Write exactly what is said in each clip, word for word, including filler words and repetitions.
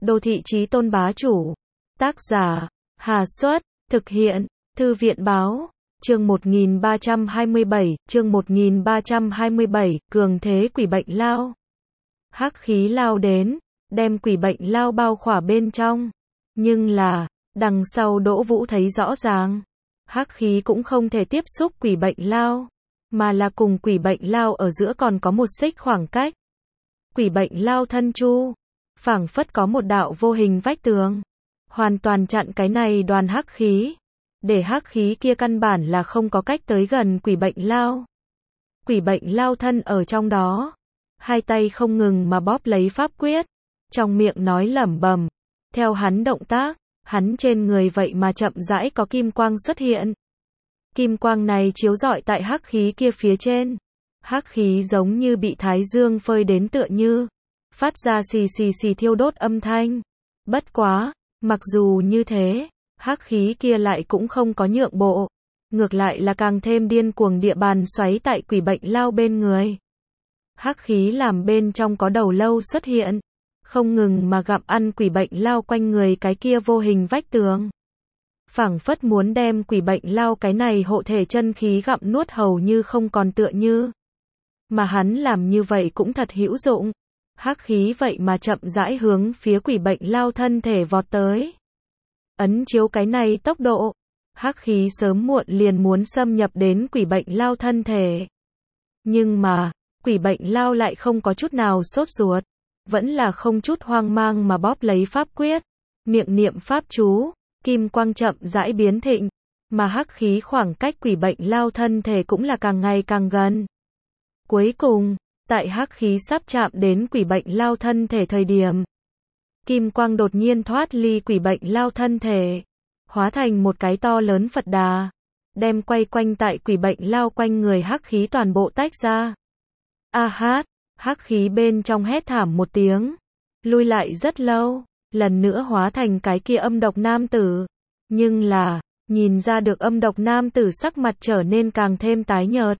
Đô thị chí tôn bá chủ. Tác giả, Hà Xuất, thực hiện, Thư viện Báo. Chương một nghìn ba trăm hai mươi bảy, chương một nghìn ba trăm hai mươi bảy, cường thế quỷ bệnh lao. Hắc khí lao đến, đem quỷ bệnh lao bao khỏa bên trong. Nhưng là, đằng sau Đỗ Vũ thấy rõ ràng, hắc khí cũng không thể tiếp xúc quỷ bệnh lao, mà là cùng quỷ bệnh lao ở giữa còn có một xích khoảng cách. Quỷ bệnh lao thân chu, phảng phất có một đạo vô hình vách tường, hoàn toàn chặn cái này đoàn hắc khí, để hắc khí kia căn bản là không có cách tới gần quỷ bệnh lao. Quỷ bệnh lao thân ở trong đó, hai tay không ngừng mà bóp lấy pháp quyết, trong miệng nói lẩm bẩm. Theo hắn động tác, hắn trên người vậy mà chậm rãi có kim quang xuất hiện. Kim quang này chiếu rọi tại hắc khí kia phía trên. Hắc khí giống như bị thái dương phơi đến tựa như, phát ra xì xì xì thiêu đốt âm thanh. Bất quá, mặc dù như thế, hắc khí kia lại cũng không có nhượng bộ, ngược lại là càng thêm điên cuồng địa bàn xoáy tại quỷ bệnh lao bên người. Hắc khí làm bên trong có đầu lâu xuất hiện, không ngừng mà gặm ăn quỷ bệnh lao quanh người cái kia vô hình vách tường. Phảng phất muốn đem quỷ bệnh lao cái này hộ thể chân khí gặm nuốt hầu như không còn tựa như. Mà hắn làm như vậy cũng thật hữu dụng. Hắc khí vậy mà chậm rãi hướng phía quỷ bệnh lao thân thể vọt tới. Ấn chiếu cái này tốc độ, hắc khí sớm muộn liền muốn xâm nhập đến quỷ bệnh lao thân thể. Nhưng mà, quỷ bệnh lao lại không có chút nào sốt ruột, vẫn là không chút hoang mang mà bóp lấy pháp quyết, miệng niệm pháp chú, kim quang chậm rãi biến thịnh, mà hắc khí khoảng cách quỷ bệnh lao thân thể cũng là càng ngày càng gần. Cuối cùng, tại hắc khí sắp chạm đến quỷ bệnh lao thân thể thời điểm, kim quang đột nhiên thoát ly quỷ bệnh lao thân thể, hóa thành một cái to lớn Phật Đà, đem quay quanh tại quỷ bệnh lao quanh người hắc khí toàn bộ tách ra. A hát, hắc khí bên trong hét thảm một tiếng, lui lại rất lâu, lần nữa hóa thành cái kia âm độc nam tử. Nhưng là, nhìn ra được âm độc nam tử sắc mặt trở nên càng thêm tái nhợt.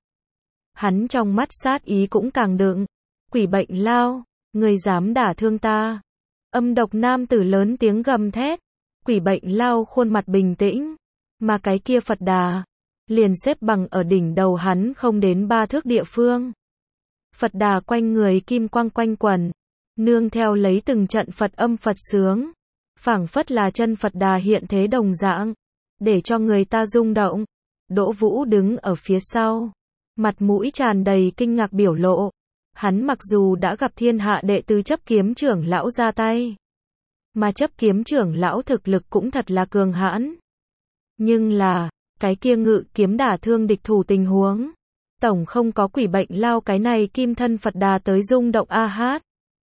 Hắn trong mắt sát ý cũng càng đựng. Quỷ bệnh lao, người dám đả thương ta. Âm độc nam tử lớn tiếng gầm thét. Quỷ bệnh lao khuôn mặt bình tĩnh, mà cái kia Phật Đà liền xếp bằng ở đỉnh đầu hắn không đến ba thước địa phương. Phật Đà quanh người kim quang quanh quẩn, nương theo lấy từng trận Phật âm Phật sướng, phảng phất là chân Phật Đà hiện thế đồng dạng, để cho người ta rung động. Đỗ Vũ đứng ở phía sau, mặt mũi tràn đầy kinh ngạc biểu lộ. Hắn mặc dù đã gặp thiên hạ đệ tứ chấp kiếm trưởng lão ra tay, mà chấp kiếm trưởng lão thực lực cũng thật là cường hãn. Nhưng là, cái kia ngự kiếm đả thương địch thủ tình huống, tổng không có quỷ bệnh lao cái này kim thân Phật Đà tới rung động a hát.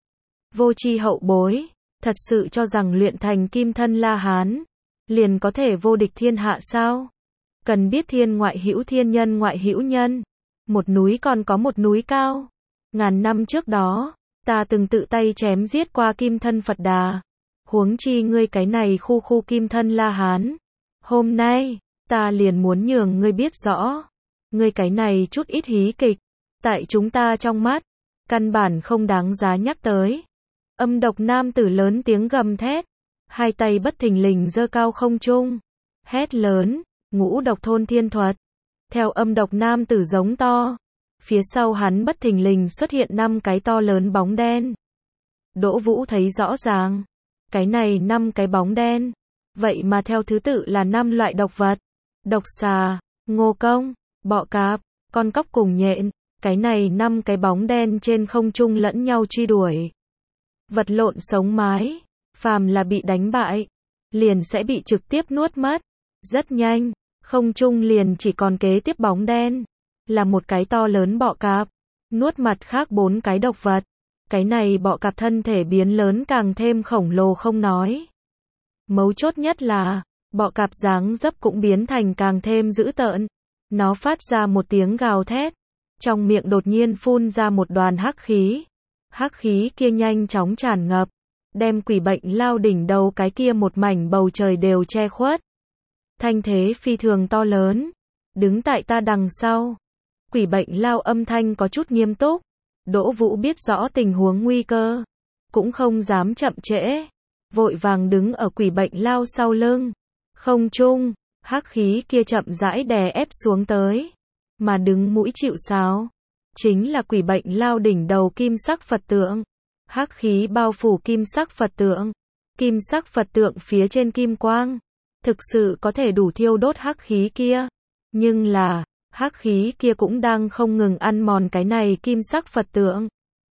Vô tri hậu bối, thật sự cho rằng luyện thành kim thân La Hán, liền có thể vô địch thiên hạ sao? Cần biết thiên ngoại hữu thiên nhân ngoại hữu nhân, một núi còn có một núi cao. Ngàn năm trước đó, ta từng tự tay chém giết qua kim thân Phật Đà, huống chi ngươi cái này khu khu kim thân La Hán. Hôm nay, ta liền muốn nhường ngươi biết rõ, ngươi cái này chút ít hí kịch, tại chúng ta trong mắt, căn bản không đáng giá nhắc tới. Âm độc nam tử lớn tiếng gầm thét, hai tay bất thình lình giơ cao không trung, hét lớn, ngũ độc thôn thiên thuật. Theo âm độc nam tử giống to, phía sau hắn bất thình lình xuất hiện năm cái to lớn bóng đen. Đỗ Vũ thấy rõ ràng, cái này năm cái bóng đen, vậy mà theo thứ tự là năm loại độc vật, độc xà, ngô công, bọ cạp, con cóc cùng nhện. Cái này năm cái bóng đen trên không trung lẫn nhau truy đuổi, vật lộn sống mái, phàm là bị đánh bại, liền sẽ bị trực tiếp nuốt mất. Rất nhanh, không trung liền chỉ còn kế tiếp bóng đen, là một cái to lớn bọ cạp, nuốt mặt khác bốn cái độc vật. Cái này bọ cạp thân thể biến lớn càng thêm khổng lồ không nói. Mấu chốt nhất là, bọ cạp dáng dấp cũng biến thành càng thêm dữ tợn. Nó phát ra một tiếng gào thét, trong miệng đột nhiên phun ra một đoàn hắc khí. Hắc khí kia nhanh chóng tràn ngập, đem quỷ bệnh lao đỉnh đầu cái kia một mảnh bầu trời đều che khuất. Thanh thế phi thường to lớn, đứng tại ta đằng sau. Quỷ bệnh lao âm thanh có chút nghiêm túc. Đỗ Vũ biết rõ tình huống nguy cơ, cũng không dám chậm trễ. vội vàng đứng ở quỷ bệnh lao sau lưng. Không trung, hắc khí kia chậm rãi đè ép xuống tới, mà đứng mũi chịu sáo, chính là quỷ bệnh lao đỉnh đầu kim sắc Phật tượng. Hắc khí bao phủ kim sắc Phật tượng, kim sắc Phật tượng phía trên kim quang, thực sự có thể đủ thiêu đốt hắc khí kia, nhưng là, hắc khí kia cũng đang không ngừng ăn mòn cái này kim sắc Phật tượng,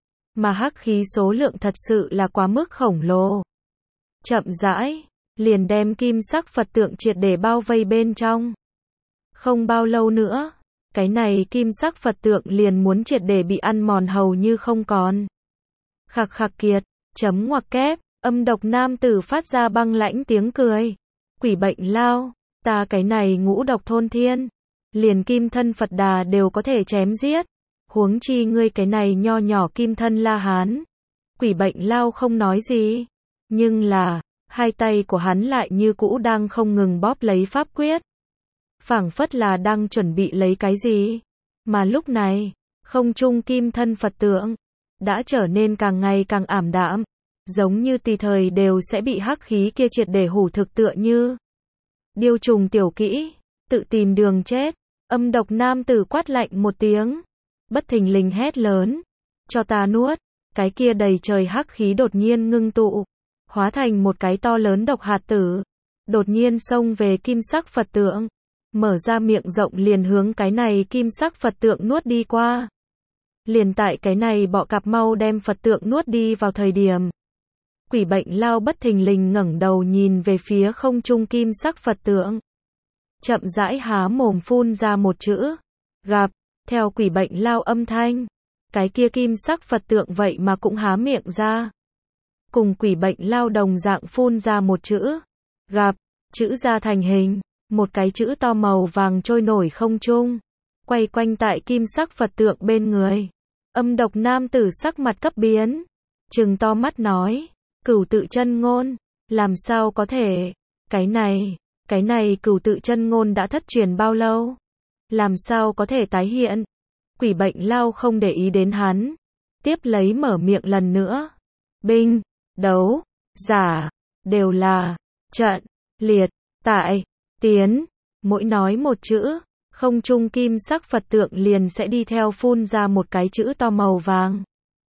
mà hắc khí số lượng thật sự là quá mức khổng lồ. Chậm rãi, liền đem kim sắc Phật tượng triệt để bao vây bên trong. Không bao lâu nữa, cái này kim sắc Phật tượng liền muốn triệt để bị ăn mòn hầu như không còn. Khạc khạc kiệt, chấm ngoặc kép, âm độc nam tử phát ra băng lãnh tiếng cười. Quỷ bệnh lao, ta cái này ngũ độc thôn thiên, liền kim thân Phật Đà đều có thể chém giết, huống chi ngươi cái này nho nhỏ kim thân La Hán. Quỷ bệnh lao không nói gì, nhưng là, hai tay của hắn lại như cũ đang không ngừng bóp lấy pháp quyết. Phảng phất là đang chuẩn bị lấy cái gì. Mà lúc này, không trung kim thân Phật tượng đã trở nên càng ngày càng ảm đạm, giống như tùy thời đều sẽ bị hắc khí kia triệt để hủ thực tựa như. Điêu trùng tiểu kỹ, tự tìm đường chết. Âm độc nam tử quát lạnh một tiếng, bất thình lình hét lớn, cho ta nuốt. Cái kia đầy trời hắc khí đột nhiên ngưng tụ, hóa thành một cái to lớn độc hạt tử, đột nhiên xông về kim sắc Phật tượng, mở ra miệng rộng liền hướng cái này kim sắc Phật tượng nuốt đi qua. Liền tại cái này bọ cạp mau đem Phật tượng nuốt đi vào thời điểm, quỷ bệnh lao bất thình lình ngẩng đầu nhìn về phía không trung kim sắc Phật tượng, chậm rãi há mồm phun ra một chữ, gặp. Theo quỷ bệnh lao âm thanh, cái kia kim sắc Phật tượng vậy mà cũng há miệng ra, cùng quỷ bệnh lao đồng dạng phun ra một chữ, gặp. Chữ ra thành hình, một cái chữ to màu vàng trôi nổi không trung, quay quanh tại kim sắc Phật tượng bên người. Âm độc nam tử sắc mặt cấp biến, trừng to mắt nói, cửu tự chân ngôn, làm sao có thể, cái này, cái này cửu tự chân ngôn đã thất truyền bao lâu, làm sao có thể tái hiện. Quỷ bệnh lao không để ý đến hắn, tiếp lấy mở miệng lần nữa, binh, đấu, giả, đều là, trận, liệt, tại, tiến, mỗi nói một chữ, không trung kim sắc Phật tượng liền sẽ đi theo phun ra một cái chữ to màu vàng.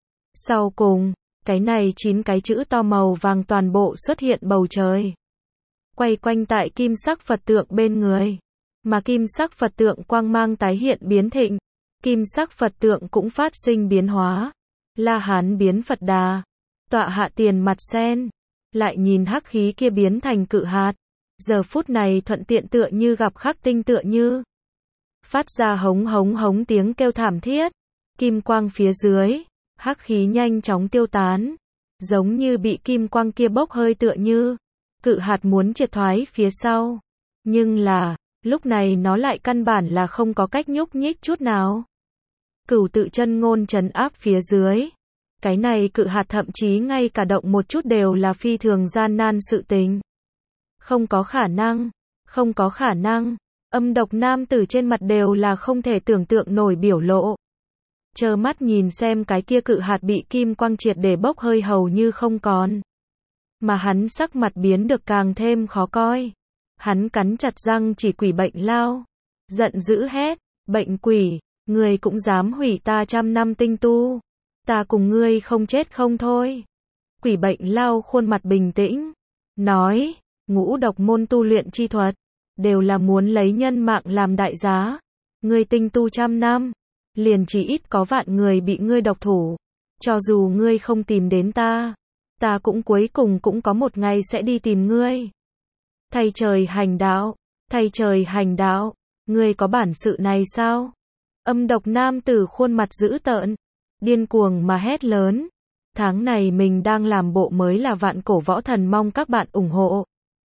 Sau cùng, cái này chín cái chữ to màu vàng toàn bộ xuất hiện bầu trời, quay quanh tại kim sắc Phật tượng bên người, mà kim sắc Phật tượng quang mang tái hiện biến thịnh, kim sắc Phật tượng cũng phát sinh biến hóa, La Hán biến Phật Đà, tọa hạ tiền mặt sen, lại nhìn hắc khí kia biến thành cự hạt, giờ phút này thuận tiện tựa như gặp khắc tinh tựa như, phát ra hống hống hống tiếng kêu thảm thiết, kim quang phía dưới, hắc khí nhanh chóng tiêu tán, giống như bị kim quang kia bốc hơi tựa như, cự hạt muốn triệt thoái phía sau, nhưng là, lúc này nó lại căn bản là không có cách nhúc nhích chút nào. Cửu tự chân ngôn trấn áp phía dưới, cái này cự hạt thậm chí ngay cả động một chút đều là phi thường gian nan sự tình. Không có khả năng, không có khả năng, âm độc nam tử trên mặt đều là không thể tưởng tượng nổi biểu lộ. Trơ mắt nhìn xem cái kia cự hạt bị kim quang triệt để bốc hơi hầu như không còn. Mà hắn sắc mặt biến được càng thêm khó coi. Hắn cắn chặt răng chỉ quỷ bệnh lao, giận dữ hét, bệnh quỷ, ngươi cũng dám hủy ta trăm năm tinh tu, ta cùng ngươi không chết không thôi. Quỷ bệnh lao khuôn mặt bình tĩnh, nói, ngũ độc môn tu luyện chi thuật, đều là muốn lấy nhân mạng làm đại giá, ngươi tinh tu trăm năm, liền chỉ ít có vạn người bị ngươi độc thủ, cho dù ngươi không tìm đến ta, ta cũng cuối cùng cũng có một ngày sẽ đi tìm ngươi. Thay trời hành đạo, thay trời hành đạo, ngươi có bản sự này sao? Âm độc nam tử khuôn mặt dữ tợn, điên cuồng mà hét lớn. Tháng này mình đang làm bộ mới là Vạn Cổ Võ Thần, mong các bạn ủng hộ.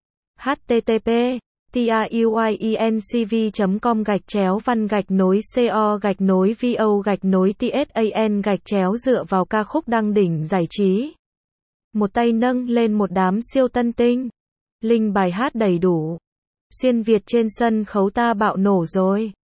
H T T P truyencv chấm com gạch chéo văn gạch nối co gạch nối vo gạch nối tsan gạch chéo dựa vào ca khúc đăng đỉnh giải trí. Một tay nâng lên một đám siêu tân tinh. Linh bài hát đầy đủ. Xuyên Việt trên sân khấu ta bạo nổ rồi.